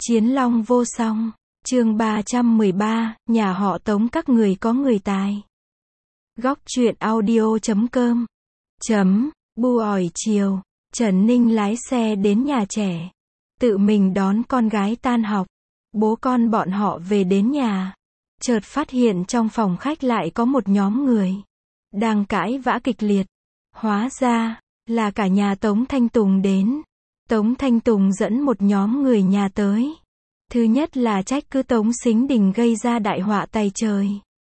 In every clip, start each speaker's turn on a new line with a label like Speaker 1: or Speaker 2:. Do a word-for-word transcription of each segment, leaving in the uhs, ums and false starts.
Speaker 1: Chiến long vô song, chương ba trăm mười ba, nhà họ Tống các người có người tài. Góc truyện audio chấm com chấm, bu ỏi chiều, Trần Ninh lái xe đến nhà trẻ, tự mình đón con gái tan học. Bố con bọn họ về đến nhà, chợt phát hiện trong phòng khách lại có một nhóm người đang cãi vã kịch liệt. Hóa ra là cả nhà Tống Thanh Tùng đến. Tống Thanh Tùng dẫn một nhóm người nhà tới. Thứ nhất là trách cứ Tống Sính Đình gây ra đại họa tày trời,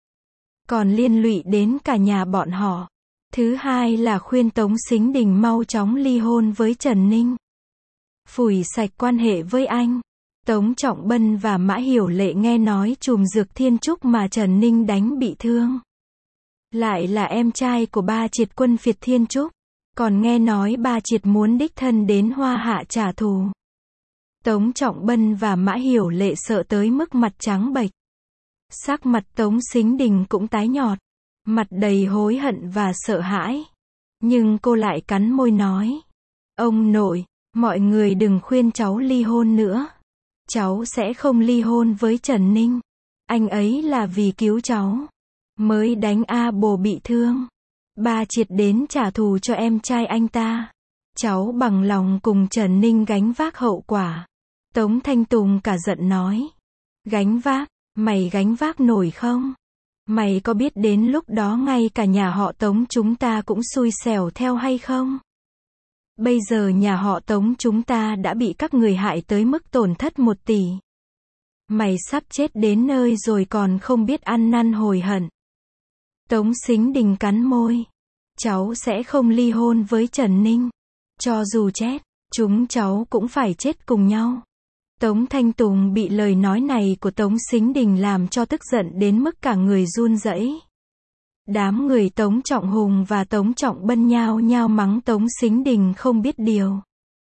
Speaker 1: còn liên lụy đến cả nhà bọn họ. Thứ hai là khuyên Tống Sính Đình mau chóng ly hôn với Trần Ninh, phủi sạch quan hệ với anh. Tống Trọng Bân và Mã Hiểu Lệ nghe nói chùm Dược Thiên Trúc mà Trần Ninh đánh bị thương lại là em trai của ba triệt quân phiệt Thiên Trúc, còn nghe nói ba triệt muốn đích thân đến Hoa Hạ trả thù. Tống Trọng Bân và Mã Hiểu Lệ sợ tới mức mặt trắng bệch. Sắc mặt Tống Sính Đình cũng tái nhợt, mặt đầy hối hận và sợ hãi. Nhưng cô lại cắn môi nói: "Ông nội, mọi người đừng khuyên cháu ly hôn nữa. Cháu sẽ không ly hôn với Trần Ninh. Anh ấy là vì cứu cháu mới đánh A Bồ bị thương. Ba triệt đến trả thù cho em trai anh ta. Cháu bằng lòng cùng Trần Ninh gánh vác hậu quả." Tống Thanh Tùng cả giận nói: "Gánh vác? Mày gánh vác nổi không? Mày có biết đến lúc đó ngay cả nhà họ Tống chúng ta cũng xui xẻo theo hay không? Bây giờ nhà họ Tống chúng ta đã bị các người hại tới mức tổn thất một tỷ. Mày sắp chết đến nơi rồi còn không biết ăn năn hối hận." Tống Sính Đình cắn môi: "Cháu sẽ không ly hôn với Trần Ninh. Cho dù chết, chúng cháu cũng phải chết cùng nhau." Tống Thanh Tùng bị lời nói này của Tống Sính Đình làm cho tức giận đến mức cả người run rẩy. Đám người Tống Trọng Hùng và Tống Trọng Bân nhao nhao mắng Tống Sính Đình không biết điều.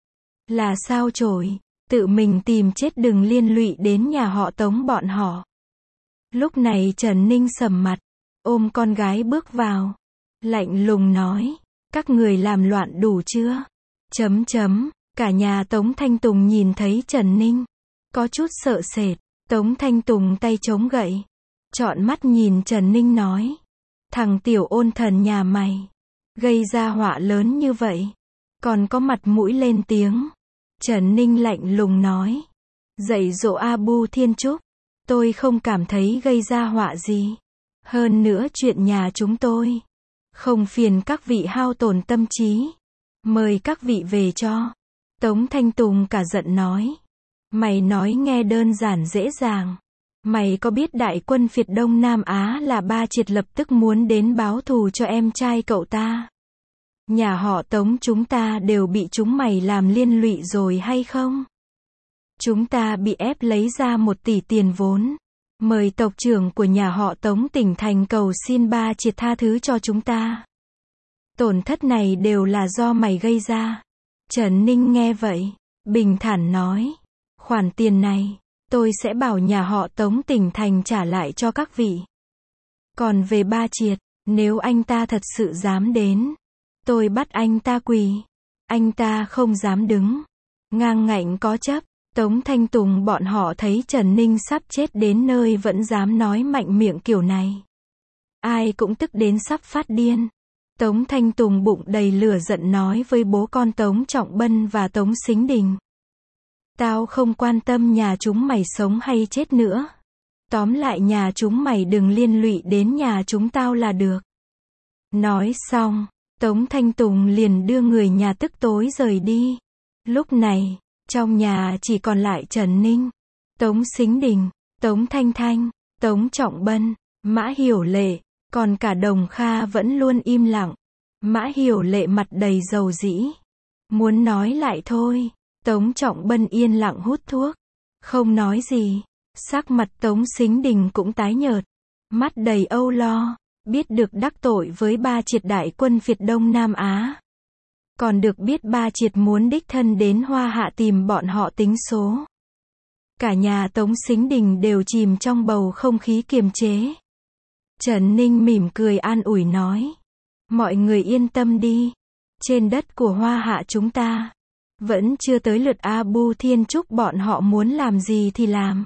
Speaker 1: Là sao chổi, tự mình tìm chết đừng liên lụy đến nhà họ Tống bọn họ. Lúc này Trần Ninh sầm mặt, ôm con gái bước vào, lạnh lùng nói: "Các người làm loạn đủ chưa?" Chấm chấm, cả nhà Tống Thanh Tùng nhìn thấy Trần Ninh, có chút sợ sệt. Tống Thanh Tùng tay chống gậy, trọn mắt nhìn Trần Ninh nói: "Thằng tiểu ôn thần nhà mày, gây ra họa lớn như vậy, còn có mặt mũi lên tiếng." Trần Ninh lạnh lùng nói: "Dạy dỗ A Bu Thiên Trúc, tôi không cảm thấy gây ra họa gì. Hơn nữa chuyện nhà chúng tôi, không phiền các vị hao tổn tâm trí. Mời các vị về cho." Tống Thanh Tùng cả giận nói: "Mày nói nghe đơn giản dễ dàng. Mày có biết đại quân phiệt Đông Nam Á là ba triệt lập tức muốn đến báo thù cho em trai cậu ta? Nhà họ Tống chúng ta đều bị chúng mày làm liên lụy rồi hay không? Chúng ta bị ép lấy ra một tỷ tiền vốn. Mời tộc trưởng của nhà họ Tống tỉnh thành cầu xin ba triệt tha thứ cho chúng ta. Tổn thất này đều là do mày gây ra." Trần Ninh nghe vậy, bình thản nói: "Khoản tiền này, tôi sẽ bảo nhà họ Tống tỉnh thành trả lại cho các vị. Còn về ba triệt, nếu anh ta thật sự dám đến, tôi bắt anh ta quỳ. Anh ta không dám đứng, ngang ngạnh có chấp." Tống Thanh Tùng bọn họ thấy Trần Ninh sắp chết đến nơi vẫn dám nói mạnh miệng kiểu này, ai cũng tức đến sắp phát điên. Tống Thanh Tùng bụng đầy lửa giận nói với bố con Tống Trọng Bân và Tống Sính Đình: "Tao không quan tâm nhà chúng mày sống hay chết nữa. Tóm lại nhà chúng mày đừng liên lụy đến nhà chúng tao là được." Nói xong, Tống Thanh Tùng liền đưa người nhà tức tối rời đi. Lúc này, trong nhà chỉ còn lại Trần Ninh, Tống Sính Đình, Tống Thanh Thanh, Tống Trọng Bân, Mã Hiểu Lệ, còn cả Đồng Kha vẫn luôn im lặng. Mã Hiểu Lệ mặt đầy dầu dĩ, muốn nói lại thôi. Tống Trọng Bân yên lặng hút thuốc, không nói gì. Sắc mặt Tống Sính Đình cũng tái nhợt, mắt đầy âu lo, biết được đắc tội với ba triệt đại quân phiệt Đông Nam Á, còn được biết ba triệt muốn đích thân đến Hoa Hạ tìm bọn họ tính số. Cả nhà Tống Sính Đình đều chìm trong bầu không khí kiềm chế. Trần Ninh mỉm cười an ủi nói: "Mọi người yên tâm đi, trên đất của Hoa Hạ chúng ta, Vẫn chưa tới lượt Abu Thiên Trúc bọn họ muốn làm gì thì làm.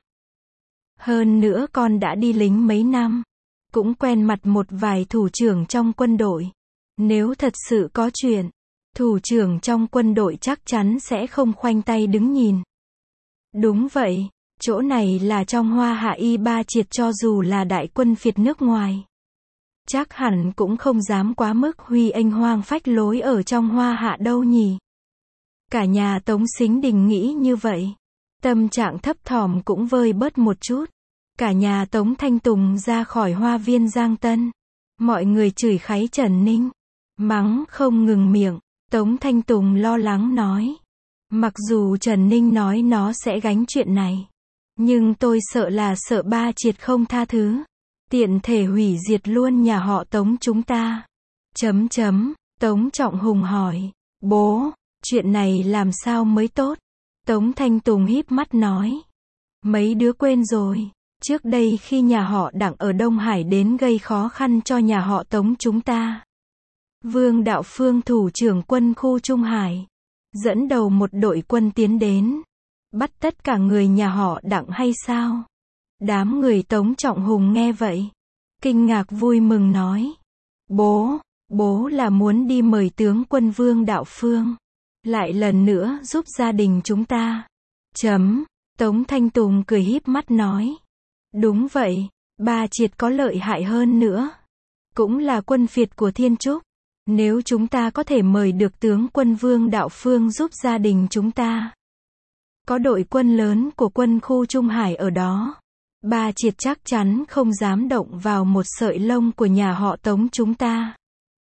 Speaker 1: Hơn nữa con đã đi lính mấy năm. Cũng quen mặt một vài thủ trưởng trong quân đội. Nếu thật sự có chuyện, thủ trưởng trong quân đội chắc chắn sẽ không khoanh tay đứng nhìn. Đúng vậy, chỗ này là trong Hoa Hạ Y Ba Triệt, cho dù là đại quân phiệt nước ngoài. Chắc hẳn cũng không dám quá mức huy anh hoang phách lối ở trong Hoa Hạ đâu nhỉ. Cả nhà Tống Sính Đình nghĩ như vậy. Tâm trạng thấp thỏm cũng vơi bớt một chút. Cả nhà Tống Thanh Tùng ra khỏi hoa viên Giang Tân. Mọi người chửi kháy Trần Ninh. Mắng không ngừng miệng. Tống Thanh Tùng lo lắng nói. Mặc dù Trần Ninh nói nó sẽ gánh chuyện này. Nhưng tôi sợ là sợ Ba Triệt không tha thứ. Tiện thể hủy diệt luôn nhà họ Tống chúng ta. Chấm chấm. Tống Trọng Hùng hỏi. Bố, chuyện này làm sao mới tốt? Tống Thanh Tùng híp mắt nói. Mấy đứa quên rồi. Trước đây khi nhà họ Đặng ở Đông Hải đến gây khó khăn cho nhà họ Tống chúng ta. Vương Đạo Phương thủ trưởng quân khu Trung Hải. Dẫn đầu một đội quân tiến đến. Bắt tất cả người nhà họ Đặng hay sao? Đám người Tống Trọng Hùng nghe vậy. Kinh ngạc vui mừng nói. Bố, bố là muốn đi mời tướng quân Vương Đạo Phương. Lại lần nữa giúp gia đình chúng ta. Chấm. Tống Thanh Tùng cười híp mắt nói. Đúng vậy, Ba Triệt có lợi hại hơn nữa. Cũng là quân phiệt của Thiên Trúc. Nếu chúng ta có thể mời được tướng quân Vương Đạo Phương giúp gia đình chúng ta. Có đội quân lớn của quân khu Trung Hải ở đó. Ba Triệt chắc chắn không dám động vào một sợi lông của nhà họ Tống chúng ta.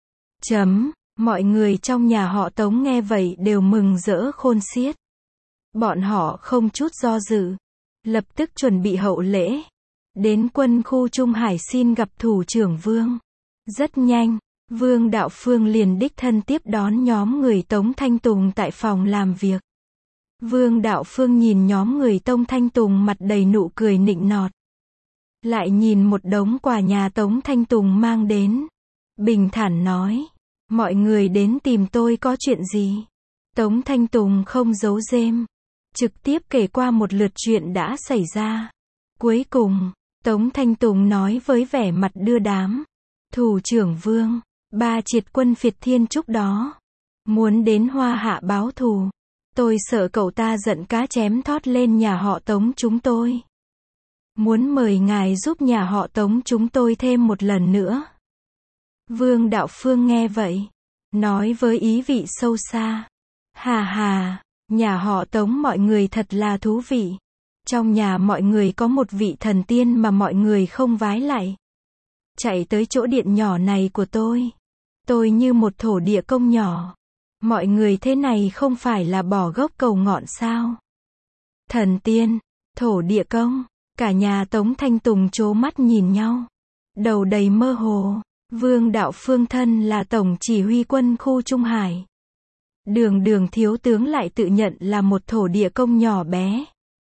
Speaker 1: Chấm. Mọi người trong nhà họ Tống nghe vậy đều mừng rỡ khôn xiết. Bọn họ không chút do dự. Lập tức chuẩn bị hậu lễ. Đến quân khu Trung Hải xin gặp thủ trưởng Vương. Rất nhanh, Vương Đạo Phương liền đích thân tiếp đón nhóm người Tống Thanh Tùng tại phòng làm việc. Vương Đạo Phương nhìn nhóm người Tống Thanh Tùng mặt đầy nụ cười nịnh nọt. Lại nhìn một đống quà nhà Tống Thanh Tùng mang đến. Bình thản nói. Mọi người đến tìm tôi có chuyện gì? Tống Thanh Tùng không giấu giếm. Trực tiếp kể qua một lượt chuyện đã xảy ra. Cuối cùng, Tống Thanh Tùng nói với vẻ mặt đưa đám. Thủ trưởng Vương, Ba Triệt quân phiệt Thiên Trúc đó. Muốn đến Hoa Hạ báo thù. Tôi sợ cậu ta giận cá chém thót lên nhà họ Tống chúng tôi. Muốn mời ngài giúp nhà họ Tống chúng tôi thêm một lần nữa. Vương Đạo Phương nghe vậy. Nói với ý vị sâu xa. Hà hà, nhà họ Tống mọi người thật là thú vị. Trong nhà mọi người có một vị thần tiên mà mọi người không vái lại. Chạy tới chỗ điện nhỏ này của tôi. Tôi như một thổ địa công nhỏ. Mọi người thế này không phải là bỏ gốc cầu ngọn sao? Thần tiên, thổ địa công, cả nhà Tống Thanh Tùng trố mắt nhìn nhau. Đầu đầy mơ hồ. Vương Đạo Phương thân là tổng chỉ huy quân khu Trung Hải. Đường đường thiếu tướng lại tự nhận là một thổ địa công nhỏ bé.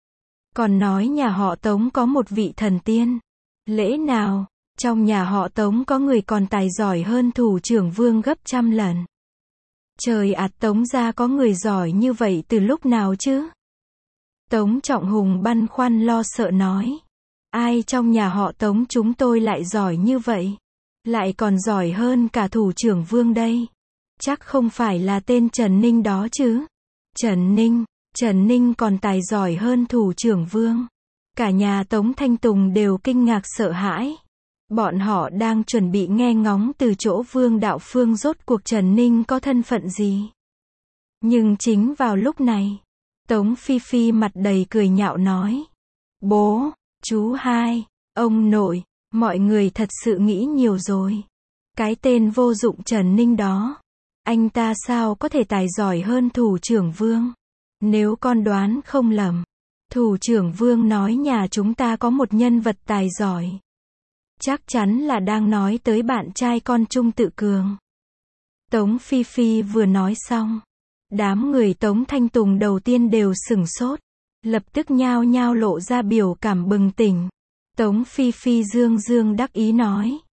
Speaker 1: Còn nói nhà họ Tống có một vị thần tiên. Lẽ nào, trong nhà họ Tống có người còn tài giỏi hơn thủ trưởng Vương gấp trăm lần. Trời ạt, Tống gia có người giỏi như vậy từ lúc nào chứ? Tống Trọng Hùng băn khoăn lo sợ nói. Ai trong nhà họ Tống chúng tôi lại giỏi như vậy? Lại còn giỏi hơn cả thủ trưởng Vương đây. Chắc không phải là tên Trần Ninh đó chứ? Trần Ninh, Trần Ninh còn tài giỏi hơn thủ trưởng Vương. Cả nhà Tống Thanh Tùng đều kinh ngạc sợ hãi. Bọn họ đang chuẩn bị nghe ngóng từ chỗ Vương Đạo Phương rốt cuộc Trần Ninh có thân phận gì. Nhưng chính vào lúc này, Tống Phi Phi mặt đầy cười nhạo nói. Bố, chú hai, ông nội, mọi người thật sự nghĩ nhiều rồi. Cái tên vô dụng Trần Ninh đó. Anh ta sao có thể tài giỏi hơn thủ trưởng Vương? Nếu con đoán không lầm, thủ trưởng Vương nói nhà chúng ta có một nhân vật tài giỏi. Chắc chắn là đang nói tới bạn trai con Trung Tự Cường. Tống Phi Phi vừa nói xong. Đám người Tống Thanh Tùng đầu tiên đều sửng sốt. Lập tức nhao nhao lộ ra biểu cảm bừng tỉnh. Tống Phi Phi dương dương đắc ý nói.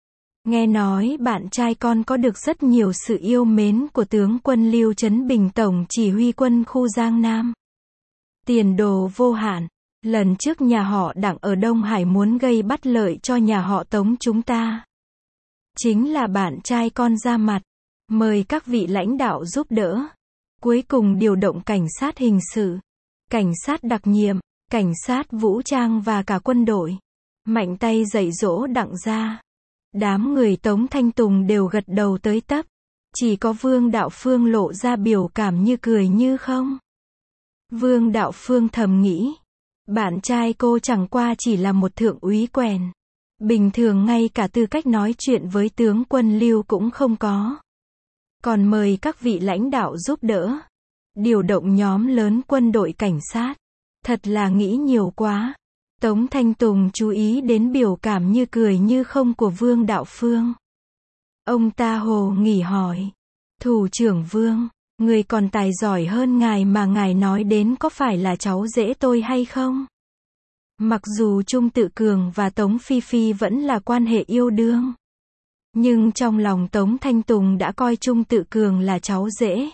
Speaker 1: Nghe nói bạn trai con có được rất nhiều sự yêu mến của tướng quân Lưu Trấn Bình tổng chỉ huy quân khu Giang Nam. Tiền đồ vô hạn. Lần trước nhà họ Đặng ở Đông Hải muốn gây bất lợi cho nhà họ Tống chúng ta. Chính là bạn trai con ra mặt, mời các vị lãnh đạo giúp đỡ. Cuối cùng điều động cảnh sát hình sự, cảnh sát đặc nhiệm, cảnh sát vũ trang và cả quân đội. Mạnh tay dạy dỗ Đặng gia. Đám người Tống Thanh Tùng đều gật đầu tới tấp. Chỉ có Vương Đạo Phương lộ ra biểu cảm như cười như không. Vương Đạo Phương thầm nghĩ. Bạn trai cô chẳng qua chỉ là một thượng úy quèn. Bình thường ngay cả tư cách nói chuyện với tướng quân Lưu cũng không có. Còn mời các vị lãnh đạo giúp đỡ. Điều động nhóm lớn quân đội cảnh sát. Thật là nghĩ nhiều quá. Tống Thanh Tùng chú ý đến biểu cảm như cười như không của Vương Đạo Phương. Ông ta hồ nghỉ hỏi. Thủ trưởng Vương, người còn tài giỏi hơn ngài mà ngài nói đến có phải là cháu rể tôi hay không? Mặc dù Trung Tự Cường và Tống Phi Phi vẫn là quan hệ yêu đương. Nhưng trong lòng Tống Thanh Tùng đã coi Trung Tự Cường là cháu rể.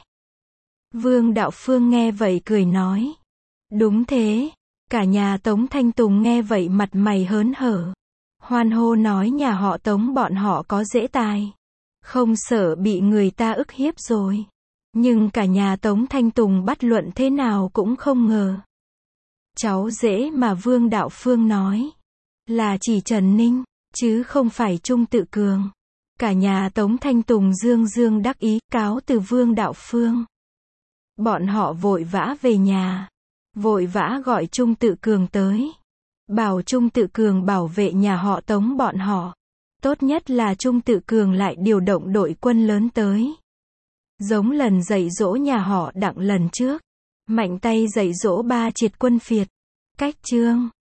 Speaker 1: Vương Đạo Phương nghe vậy cười nói. Đúng thế. Cả nhà Tống Thanh Tùng nghe vậy mặt mày hớn hở. Hoan hô nói nhà họ Tống bọn họ có dễ tài. Không sợ bị người ta ức hiếp rồi. Nhưng cả nhà Tống Thanh Tùng bắt luận thế nào cũng không ngờ. Cháu rể mà Vương Đạo Phương nói. Là chỉ Trần Ninh, chứ không phải Trung Tự Cường. Cả nhà Tống Thanh Tùng dương dương đắc ý cáo từ Vương Đạo Phương. Bọn họ vội vã về nhà. Vội vã gọi Trung Tự Cường tới. Bảo Trung Tự Cường bảo vệ nhà họ Tống bọn họ. Tốt nhất là Trung Tự Cường lại điều động đội quân lớn tới. Giống lần dạy dỗ nhà họ Đặng lần trước. Mạnh tay dạy dỗ ba triệt quân phiệt. Cách chương